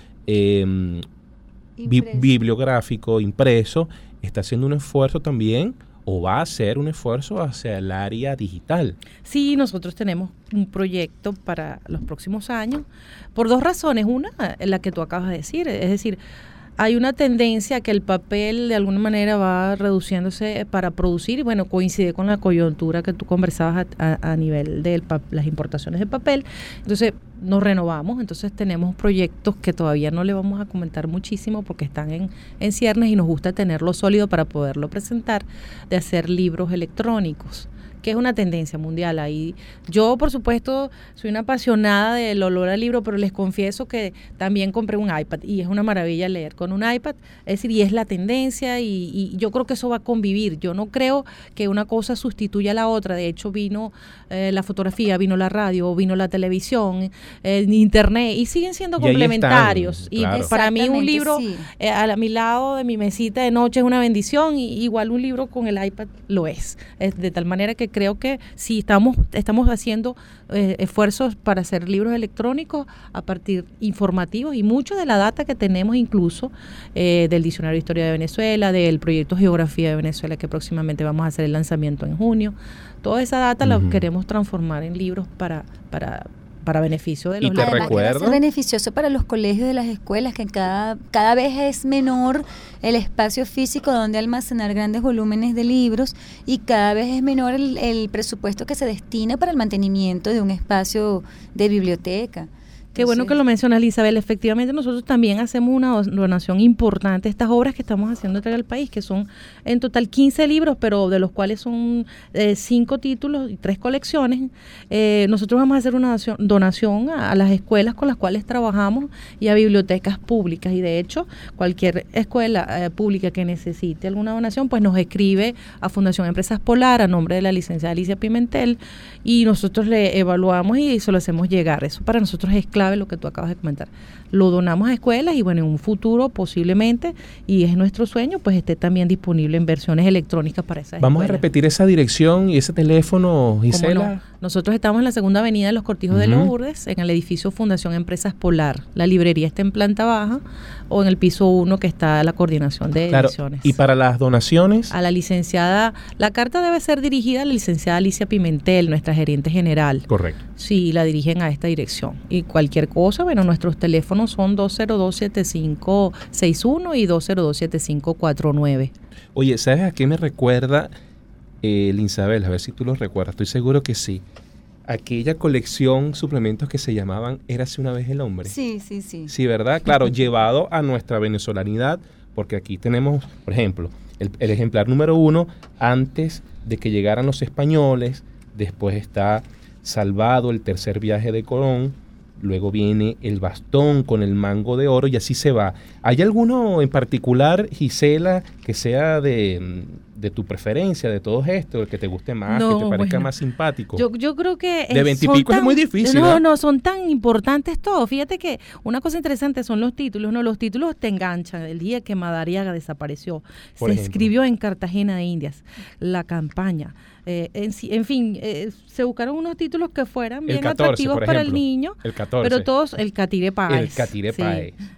eh, bi- bibliográfico impreso, está haciendo un esfuerzo también, o va a hacer un esfuerzo hacia el área digital.
Sí, nosotros tenemos un proyecto para los próximos años, por dos razones. Una, la que tú acabas de decir, es decir, hay una tendencia a que el papel de alguna manera va reduciéndose para producir, y bueno, coincide con la coyuntura que tú conversabas a, a, a nivel de las importaciones de papel. Entonces nos renovamos, entonces tenemos proyectos que todavía no le vamos a comentar muchísimo porque están en, en ciernes, y nos gusta tenerlo sólido para poderlo presentar, de hacer libros electrónicos, que es una tendencia mundial. Ahí yo, por supuesto, soy una apasionada del olor al libro, pero les confieso que también compré un iPad, y es una maravilla leer con un iPad, es decir, y es la tendencia, y, y yo creo que eso va a convivir. Yo no creo que una cosa sustituya a la otra. De hecho, vino eh, la fotografía, vino la radio, vino la televisión, eh, internet, y siguen siendo
Y ahí
complementarios.
están, claro.
Y para mí un libro
sí.
eh, a, a mi lado de mi mesita de noche es una bendición, y igual un libro con el iPad lo es. Es de tal manera que creo que sí estamos estamos haciendo eh, esfuerzos para hacer libros electrónicos a partir informativos, y mucho de la data que tenemos, incluso eh, del Diccionario de Historia de Venezuela, del proyecto Geografía de Venezuela, que próximamente vamos a hacer el lanzamiento en junio. Toda esa data uh-huh. la queremos transformar en libros para para para beneficio de los
y te
Además,
recuerdo
que va a ser beneficioso para los colegios de las escuelas, que cada, cada vez es menor el espacio físico donde almacenar grandes volúmenes de libros, y cada vez es menor el, el presupuesto que se destina para el mantenimiento de un espacio de biblioteca.
Qué bueno que lo mencionas, Isabel. Efectivamente, nosotros también hacemos una donación importante. Estas obras que estamos haciendo entrega al país, que son en total quince libros, pero de los cuales son eh, cinco títulos y tres colecciones. Eh, nosotros vamos a hacer una donación, donación a, a las escuelas con las cuales trabajamos y a bibliotecas públicas. Y de hecho, cualquier escuela eh, pública que necesite alguna donación, pues nos escribe a Fundación Empresas Polar a nombre de la licenciada Alicia Pimentel, y nosotros le evaluamos y se lo hacemos llegar. Eso para nosotros es clave, lo que tú acabas de comentar. Lo donamos a escuelas, y bueno, en un futuro posiblemente, y es nuestro sueño, pues esté también disponible en versiones electrónicas para esas
Vamos
escuelas.
a repetir esa dirección y ese teléfono, Gisela.
No? Nosotros estamos en la segunda avenida de los Cortijos uh-huh. de Lourdes, en el edificio Fundación Empresas Polar. La librería está en planta baja, o en el piso uno, que está la coordinación de
claro.
ediciones.
¿Y para las donaciones?
A la licenciada, la carta debe ser dirigida a la licenciada Alicia Pimentel, nuestra gerente general.
Correcto.
Sí, la dirigen a esta dirección. Y cualquier cosa, bueno, nuestros teléfonos son dos cero dos, siete cinco seis uno y dos cero dos, siete cinco cuatro nueve.
Oye, ¿sabes a qué me recuerda eh, Linsabel? A ver si tú lo recuerdas, estoy seguro que sí. Aquella colección, suplementos que se llamaban Érase una vez el hombre.
Sí, sí, sí.
Sí, ¿verdad? Claro, llevado a nuestra venezolanidad, porque aquí tenemos, por ejemplo, el, el ejemplar número uno, antes de que llegaran los españoles, después está Salvado, el tercer viaje de Colón, luego viene el bastón con el mango de oro, y así se va. ¿Hay alguno en particular, Gisela, que sea de, de tu preferencia, de todos estos, el que te guste más,
No,
que te parezca
bueno,
más simpático?
Yo, yo creo que...
De veintipico es muy difícil.
No,
¿eh?
no, son tan importantes todos. Fíjate que una cosa interesante son los títulos. No, los títulos te enganchan. El día que Madariaga desapareció,
Por
se
ejemplo.
escribió en Cartagena de Indias, la campaña. Eh, en, en fin, eh, se buscaron unos títulos que fueran bien
catorce,
atractivos
por
para
ejemplo.
el niño.
El catorce.
Pero todos, el Catire Páez.
El Catire
sí,
Páez.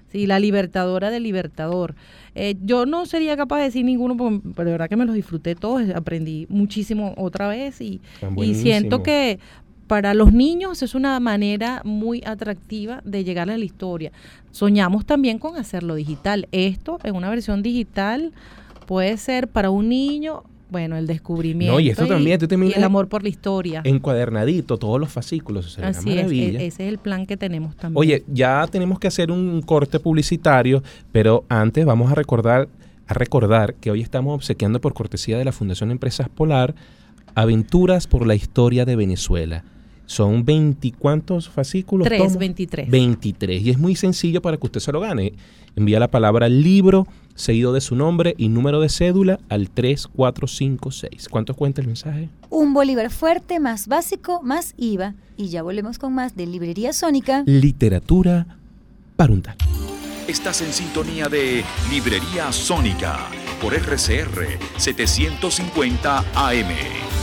Sí, la libertadora del libertador. Eh, yo no sería capaz de decir ninguno, porque de verdad que me los disfruté todos, aprendí muchísimo otra vez y, y siento que para los niños es una manera muy atractiva de llegar a la historia. Soñamos también con hacerlo digital. Esto en una versión digital puede ser para un niño, bueno, el descubrimiento
no, y, esto
y,
también, tú
y el amor por la historia.
Encuadernadito, todos los fascículos, o sea,
así
una maravilla.
es, ese es el plan que tenemos también.
Oye, ya tenemos que hacer un corte publicitario, pero antes vamos a recordar, a recordar que hoy estamos obsequiando por cortesía de la Fundación Empresas Polar Aventuras por la Historia de Venezuela. Son veinte, ¿cuántos fascículos?
Tres,
tomos?
veintitrés.
veintitrés. Y es muy sencillo para que usted se lo gane. Envía la palabra libro, seguido de su nombre y número de cédula al tres cuatro cinco seis. ¿Cuánto cuenta el mensaje?
Un bolívar fuerte, más básico, más I V A. Y ya volvemos con más de Librería Sónica.
Literatura para untar.
Estás en sintonía de Librería Sónica por R C R setecientos cincuenta A M.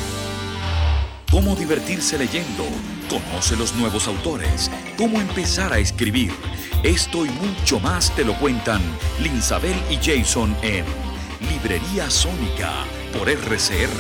Cómo divertirse leyendo, conoce los nuevos autores, cómo empezar a escribir. Esto y mucho más te lo cuentan Linsabel y Jason en Librería Sónica por R C R.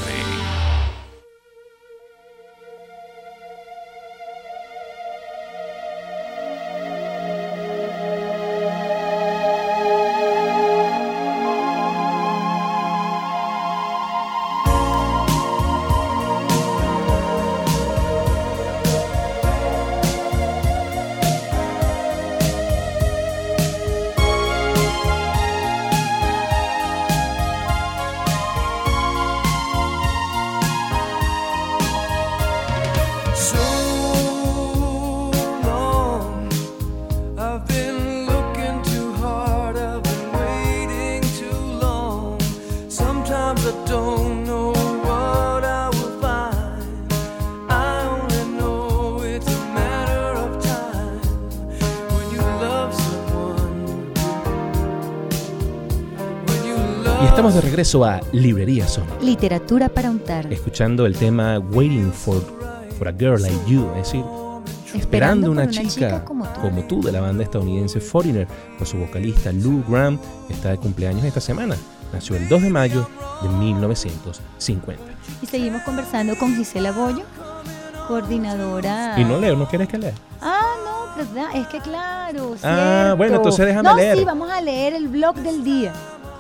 Estamos de regreso a Librería Sónica.
Literatura para untar.
Escuchando el tema Waiting for, for a Girl Like You, es decir, esperando, esperando una, una chica, chica como, tú. como tú, de la banda estadounidense Foreigner, por su vocalista Lou Gramm. Está de cumpleaños esta semana. Nació el dos de mayo de mil novecientos cincuenta.
Y seguimos conversando con Gisela Bollo, coordinadora.
Y no leo, ¿no quieres que lea?
Ah, no, ¿verdad? Es que claro,
Ah, cierto. Bueno, entonces déjame
no,
leer.
No, sí, vamos a leer el blog del día.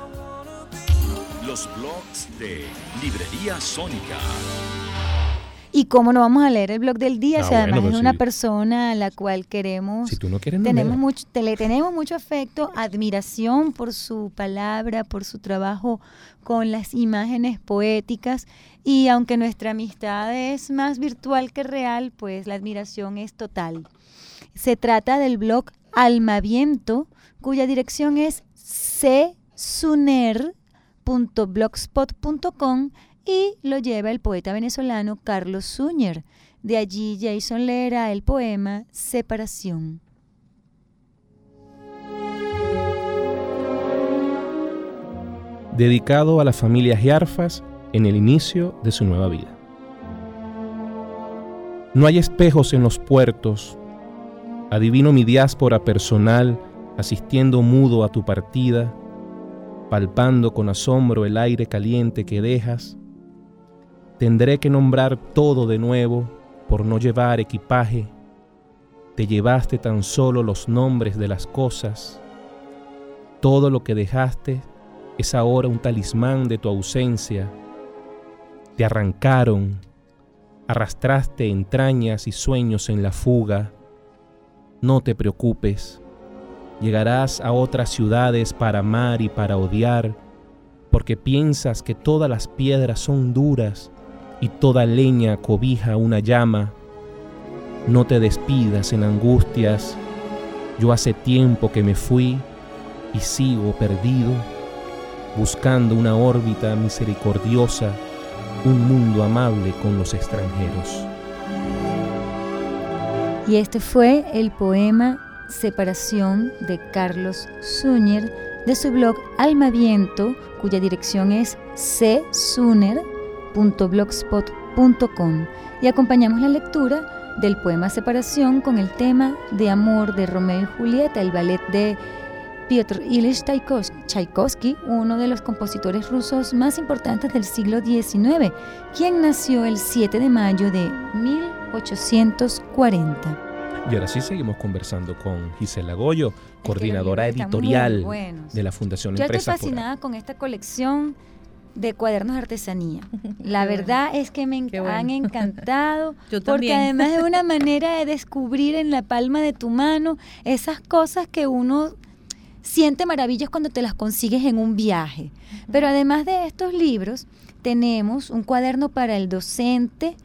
Los blogs de Librería Sónica.
Y cómo no vamos a leer el blog del día,
ah,
si además
bueno, pues
es una
sí.
persona a la cual queremos,
si tú no quieres, no
tenemos mucho, te, le tenemos mucho afecto, admiración por su palabra, por su trabajo con las imágenes poéticas, y aunque nuestra amistad es más virtual que real, pues la admiración es total. Se trata del blog Almaviento, cuya dirección es csuner punto blogspot punto com y lo lleva el poeta venezolano Carlos Suñer. De allí Jason leerá el poema Separación.
Dedicado a la familia Giarfas en el inicio de su nueva vida. No hay espejos en los puertos. Adivino mi diáspora personal asistiendo mudo a tu partida, palpando con asombro el aire caliente que dejas. Tendré que nombrar todo de nuevo por no llevar equipaje. Te llevaste tan solo los nombres de las cosas. Todo lo que dejaste es ahora un talismán de tu ausencia. Te arrancaron, arrastraste entrañas y sueños en la fuga. No te preocupes. Llegarás a otras ciudades para amar y para odiar, porque piensas que todas las piedras son duras y toda leña cobija una llama. No te despidas en angustias. Yo hace tiempo que me fui y sigo perdido, buscando una órbita misericordiosa, un mundo amable con los extranjeros.
Y este fue el poema Separación de Carlos Suñer, de su blog Almaviento, cuya dirección es csuner punto blogspot punto com, y acompañamos la lectura del poema Separación con el tema de amor de Romeo y Julieta, el ballet de Piotr Ilyich Tchaikovsky, uno de los compositores rusos más importantes del siglo diecinueve, quien nació el siete de mayo de mil ochocientos cuarenta.
Y ahora sí seguimos conversando con Gisela Goyo, coordinadora editorial de la Fundación
Yo
Empresas
estoy fascinada
Polar.
con esta colección de cuadernos de artesanía. La verdad es que me
Qué bueno.
han encantado,
Yo
porque
también.
además es una manera de descubrir en la palma de tu mano esas cosas que uno siente maravillas cuando te las consigues en un viaje. Pero además de estos libros, tenemos un cuaderno para el docente,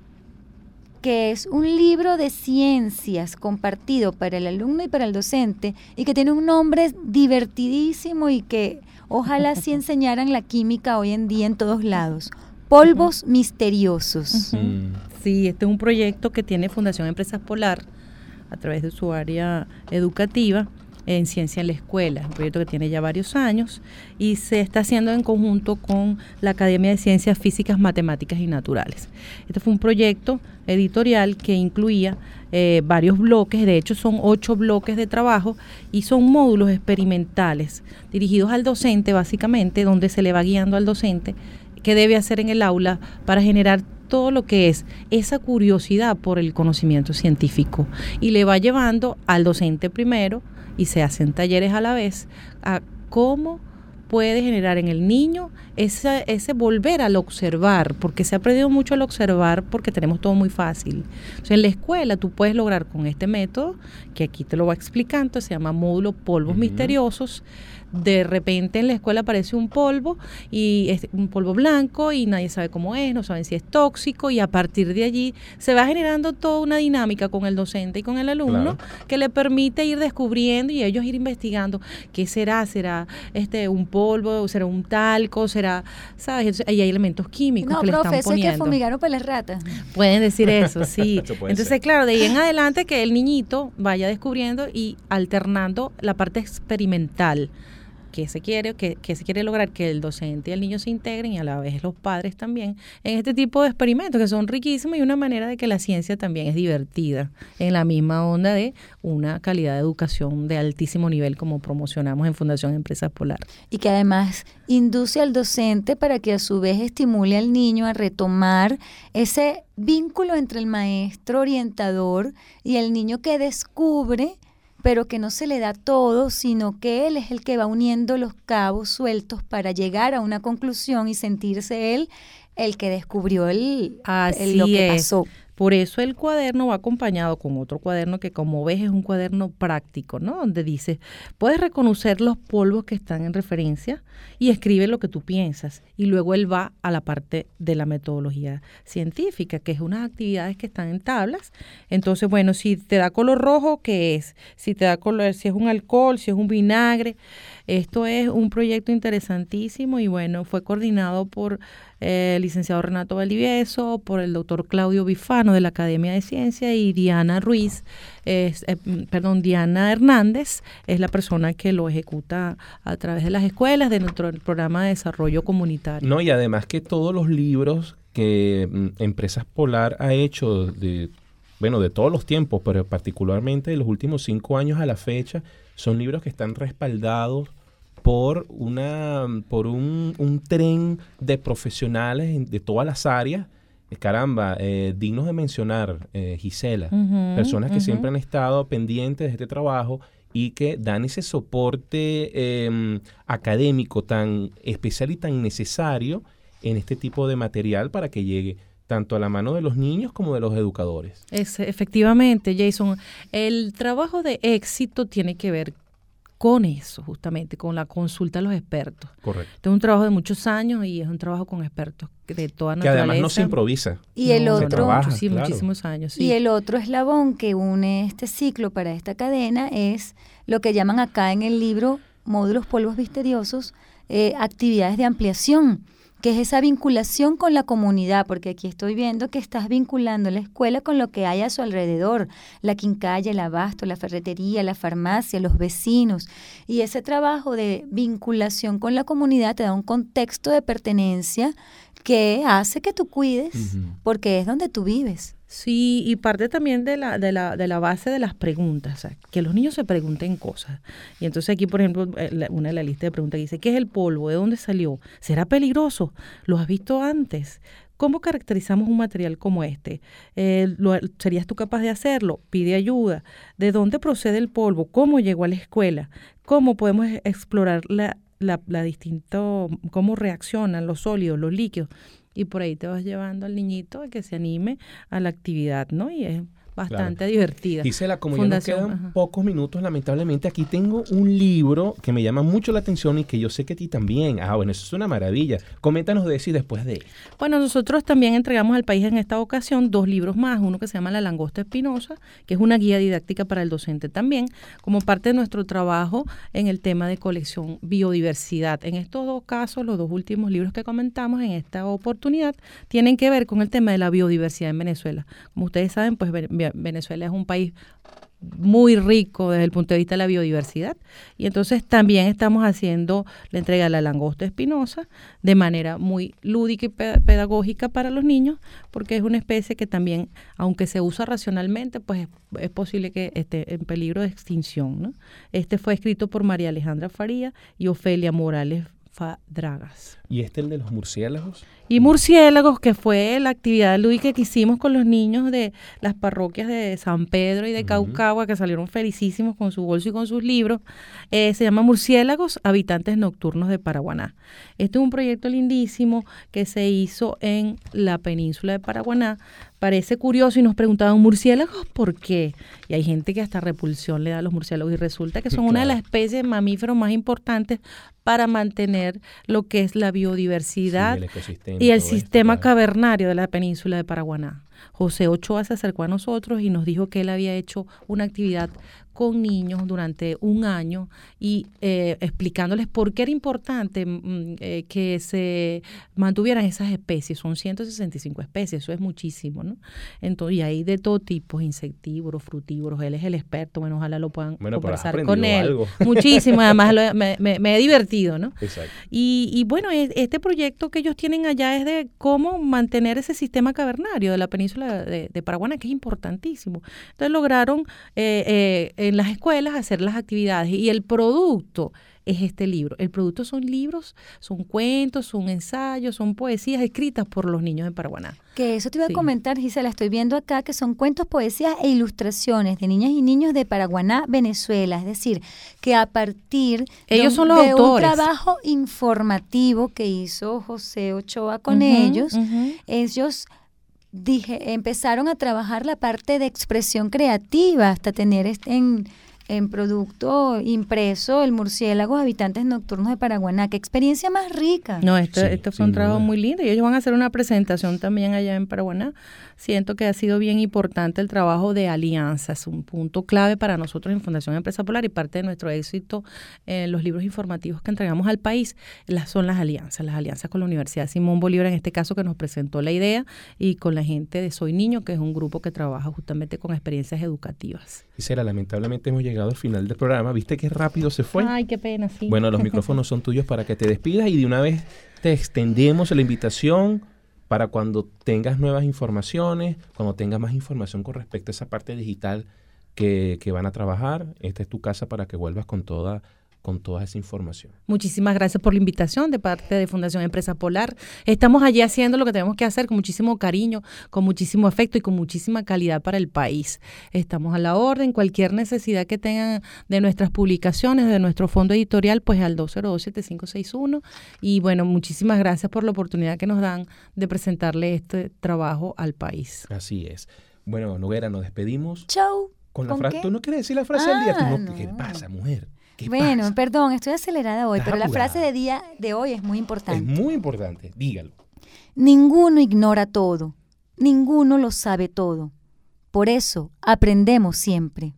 que es un libro de ciencias compartido para el alumno y para el docente, y que tiene un nombre divertidísimo y que ojalá sí enseñaran la química hoy en día en todos lados. Polvos misteriosos.
Mm.
Sí, este es un proyecto que tiene Fundación Empresas Polar a través de su área educativa en Ciencia en la Escuela, un proyecto que tiene ya varios años y se está haciendo en conjunto con la Academia de Ciencias Físicas, Matemáticas y Naturales. Este fue un proyecto editorial que incluía eh, varios bloques, de hecho son ocho bloques de trabajo y son módulos experimentales dirigidos al docente básicamente, donde se le va guiando al docente qué debe hacer en el aula para generar todo lo que es esa curiosidad por el conocimiento científico y le va llevando al docente primero, y se hacen talleres a la vez, a cómo puede generar en el niño ese, ese volver al observar, porque se ha perdido mucho al observar porque tenemos todo muy fácil. O sea, en la escuela tú puedes lograr con este método, que aquí te lo va explicando, se llama módulo Polvos uh-huh. Misteriosos. De repente en la escuela aparece un polvo y es un polvo blanco y nadie sabe cómo es, no saben si es tóxico, y a partir de allí se va generando toda una dinámica con el docente y con el alumno, claro, que le permite ir descubriendo y ellos ir investigando qué será, será este un polvo, será un talco, será, ¿sabes? Y hay elementos químicos
no,
que
profe,
le están poniendo. No,
profe, es que fumigaron para las ratas.
Pueden decir eso, sí.
Eso
Entonces,
ser.
claro, de ahí en adelante que el niñito vaya descubriendo y alternando la parte experimental que se quiere, que, que se quiere lograr que el docente y el niño se integren, y a la vez los padres también, en este tipo de experimentos que son riquísimos, y una manera de que la ciencia también es divertida, en la misma onda de una calidad de educación de altísimo nivel como promocionamos en Fundación Empresas Polar.
Y que además induce al docente para que a su vez estimule al niño a retomar ese vínculo entre el maestro orientador y el niño que descubre, pero que no se le da todo, sino que él es el que va uniendo los cabos sueltos para llegar a una conclusión y sentirse él el que descubrió el, el lo que
es.
pasó.
Por eso el cuaderno va acompañado con otro cuaderno que, como ves, es un cuaderno práctico, ¿no? Donde dice, puedes reconocer los polvos que están en referencia y escribe lo que tú piensas. Y luego él va a la parte de la metodología científica, que es unas actividades que están en tablas. Entonces, bueno, si te da color rojo, ¿qué es? Si te da color, si es un alcohol, si es un vinagre. Esto es un proyecto interesantísimo y, bueno, fue coordinado por eh, el licenciado Renato Valdivieso, por el doctor Claudio Bifano de la Academia de Ciencia, y Diana Ruiz, eh, eh, perdón, Diana Hernández es la persona que lo ejecuta a través de las escuelas de nuestro programa de desarrollo comunitario.
No, y además que todos los libros que mm, Empresas Polar ha hecho de, bueno, de todos los tiempos, pero particularmente de los últimos cinco años a la fecha, son libros que están respaldados por una por un, un tren de profesionales de todas las áreas, caramba, eh, dignos de mencionar, eh, Gisela, uh-huh, personas que uh-huh. siempre han estado pendientes de este trabajo y que dan ese soporte eh, académico tan especial y tan necesario en este tipo de material para que llegue tanto a la mano de los niños como de los educadores.
Es, efectivamente, Jason, el trabajo de éxito tiene que ver con eso, justamente, con la consulta a los expertos.
Correcto.
Este es un trabajo de muchos años y es un trabajo con expertos de toda
que
naturaleza.
Que además no se improvisa.
Y el
no,
otro,
se trabaja, sí, claro. muchísimos años. Sí.
Y el otro eslabón que une este ciclo para esta cadena es lo que llaman acá en el libro Módulos Polvos Misteriosos, eh, actividades de ampliación, que es esa vinculación con la comunidad, porque aquí estoy viendo que estás vinculando la escuela con lo que hay a su alrededor, la quincalla, el abasto, la ferretería, la farmacia, los vecinos, y ese trabajo de vinculación con la comunidad te da un contexto de pertenencia que hace que tú cuides, uh-huh. porque es donde tú vives.
Sí, y parte también de la, de la, de la base de las preguntas, o sea, que los niños se pregunten cosas. Y entonces aquí, por ejemplo, una de las listas de preguntas dice, ¿qué es el polvo? ¿De dónde salió? ¿Será peligroso? ¿Lo has visto antes? ¿Cómo caracterizamos un material como este? Eh, lo, ¿Serías tú capaz de hacerlo? Pide ayuda. ¿De dónde procede el polvo? ¿Cómo llegó a la escuela? ¿Cómo podemos explorar la, la, la distinto, cómo reaccionan los sólidos, los líquidos? Y por ahí te vas llevando al niñito a que se anime a la actividad, ¿no? Y es bastante claro. divertida.
Gisela, como
Fundación,
ya nos quedan
ajá.
pocos minutos, lamentablemente, aquí tengo un libro que me llama mucho la atención y que yo sé que a ti también. Ah, bueno, eso es una maravilla. Coméntanos de eso y después de...
Bueno, nosotros también entregamos al país en esta ocasión dos libros más, uno que se llama La langosta espinosa, que es una guía didáctica para el docente también, como parte de nuestro trabajo en el tema de colección biodiversidad. En estos dos casos, los dos últimos libros que comentamos en esta oportunidad, tienen que ver con el tema de la biodiversidad en Venezuela. Como ustedes saben, pues Venezuela es un país muy rico desde el punto de vista de la biodiversidad y entonces también estamos haciendo la entrega de la langosta espinosa de manera muy lúdica y pedagógica para los niños porque es una especie que también, aunque se usa racionalmente, pues es, es posible que esté en peligro de extinción, ¿no? Este fue escrito por María Alejandra Faría y Ofelia Morales Fadragas.
¿Y este el de los murciélagos?
Y murciélagos, que fue la actividad lúdica que hicimos con los niños de las parroquias de San Pedro y de Caucagua, que salieron felicísimos con su bolso y con sus libros. Eh, se llama Murciélagos, Habitantes Nocturnos de Paraguaná. Este es un proyecto lindísimo que se hizo en la península de Paraguaná. Parece curioso y nos preguntaban, ¿murciélagos por qué? Y hay gente que hasta repulsión le da a los murciélagos y resulta que son claro. una de las especies de mamíferos más importantes para mantener lo que es la biodiversidad sí, el ecosistema, y el sistema esto, claro. cavernario de la península de Paraguaná. José Ochoa se acercó a nosotros y nos dijo que él había hecho una actividad con niños durante un año y eh, explicándoles por qué era importante mm, eh, que se mantuvieran esas especies. Son ciento sesenta y cinco especies, eso es muchísimo, ¿no? Entonces, y hay de todo tipo, insectívoros, frutívoros. Él es el experto, bueno, ojalá lo puedan bueno, conversar con él. Algo. Muchísimo, además lo, me, me, me he divertido, ¿no?
Exacto.
Y, y bueno, este proyecto que ellos tienen allá es de cómo mantener ese sistema cavernario de la península de, de Paraguaná, que es importantísimo. Entonces lograron eh, eh, en las escuelas hacer las actividades y el producto es este libro. El producto son libros, son cuentos, son ensayos, son poesías escritas por los niños de Paraguaná.
Que eso te iba
sí.
a comentar, Gisela, estoy viendo acá que son cuentos, poesías e ilustraciones de niñas y niños de Paraguaná, Venezuela. Es decir, que a partir
ellos
de,
son los
de
autores.
un trabajo informativo que hizo José Ochoa con uh-huh, ellos, uh-huh. ellos... Dije, empezaron a trabajar la parte de expresión creativa hasta tener este en, en producto impreso el murciélago Habitantes Nocturnos de Paraguaná. ¡Qué experiencia más rica!
No, esto,
sí,
esto fue un trabajo duda. muy lindo y ellos van a hacer una presentación también allá en Paraguaná. Siento que ha sido bien importante el trabajo de alianzas, un punto clave para nosotros en Fundación Empresa Polar y parte de nuestro éxito en los libros informativos que entregamos al país las, son las alianzas, las alianzas con la Universidad Simón Bolívar, en este caso que nos presentó la idea, y con la gente de Soy Niño, que es un grupo que trabaja justamente con experiencias educativas.
Gisela, lamentablemente hemos llegado al final del programa. ¿Viste qué rápido se fue?
Ay, qué pena, sí.
Bueno, los micrófonos son tuyos para que te despidas y de una vez te extendemos la invitación para cuando tengas nuevas informaciones, cuando tengas más información con respecto a esa parte digital que, que van a trabajar. Esta es tu casa para que vuelvas con toda, con toda esa información.
Muchísimas gracias por la invitación de parte de Fundación Empresa Polar. Estamos allí haciendo lo que tenemos que hacer con muchísimo cariño, con muchísimo afecto y con muchísima calidad para el país. Estamos a la orden. Cualquier necesidad que tengan de nuestras publicaciones, de nuestro fondo editorial, pues al dos cero dos, siete cinco seis uno. Y bueno, muchísimas gracias por la oportunidad que nos dan de presentarle este trabajo al país.
Así es. Bueno, Noguera, nos despedimos.
Chau.
Con la
¿Con
frase.
qué?
¿Tú no quieres decir la frase
ah,
del día? ¿Tú no,
no.
¿Qué pasa, mujer? ¿Qué
bueno,
pasa?
perdón, estoy acelerada hoy,
Estás
pero
apurada.
la frase de día de hoy es muy importante.
Es muy importante, dígalo.
Ninguno ignora todo, ninguno lo sabe todo. Por eso aprendemos siempre.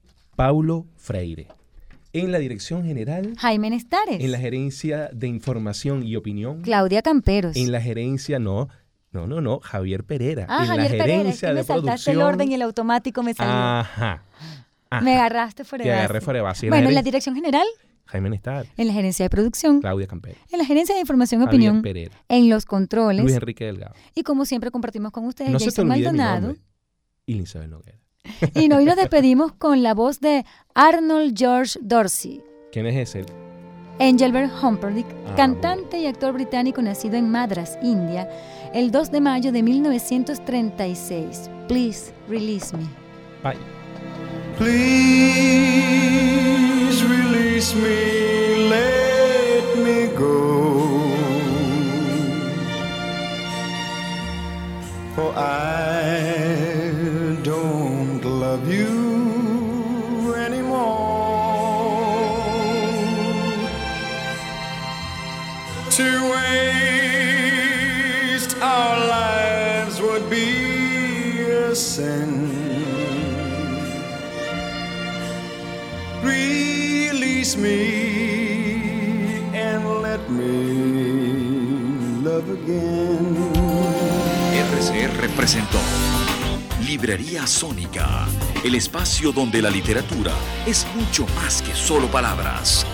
Paulo Freire. En la dirección general,
Jaime Nestares.
en la gerencia de información y opinión,
Claudia Camperos.
en la gerencia, no, no, no, no, Javier Pereira.
Ah,
en
Javier
la
Pereira,
gerencia
es que me
de
saltaste
producción.
el orden y el automático me salió.
Ajá. Ajá.
Me agarraste fuera de
Te
base.
agarré fuera de base.
Bueno, en la
gerencia-
dirección general,
Jaime Nestar,
en la gerencia de producción,
Claudia Campero,
en la gerencia de información y
Javier
opinión,
Pereira,
en los controles.
Luis Enrique Delgado.
Y como siempre compartimos con ustedes,
No se te
Jason
olvide mi
Maldonado.
nombre. y Linsabel Noguera.
Y hoy nos despedimos con la voz de Arnold George Dorsey.
¿Quién es ese?
Engelbert Humperdinck,
Ah,
cantante y actor británico nacido en Madras, India, el dos de mayo de mil novecientos treinta y seis. Please release me.
Bye.
Please release me, let me go, for I don't love you anymore. To waste our lives would be a sin. Release me and let me love again.
R C R presentó Librería Sónica, el espacio donde la literatura es mucho más que solo palabras.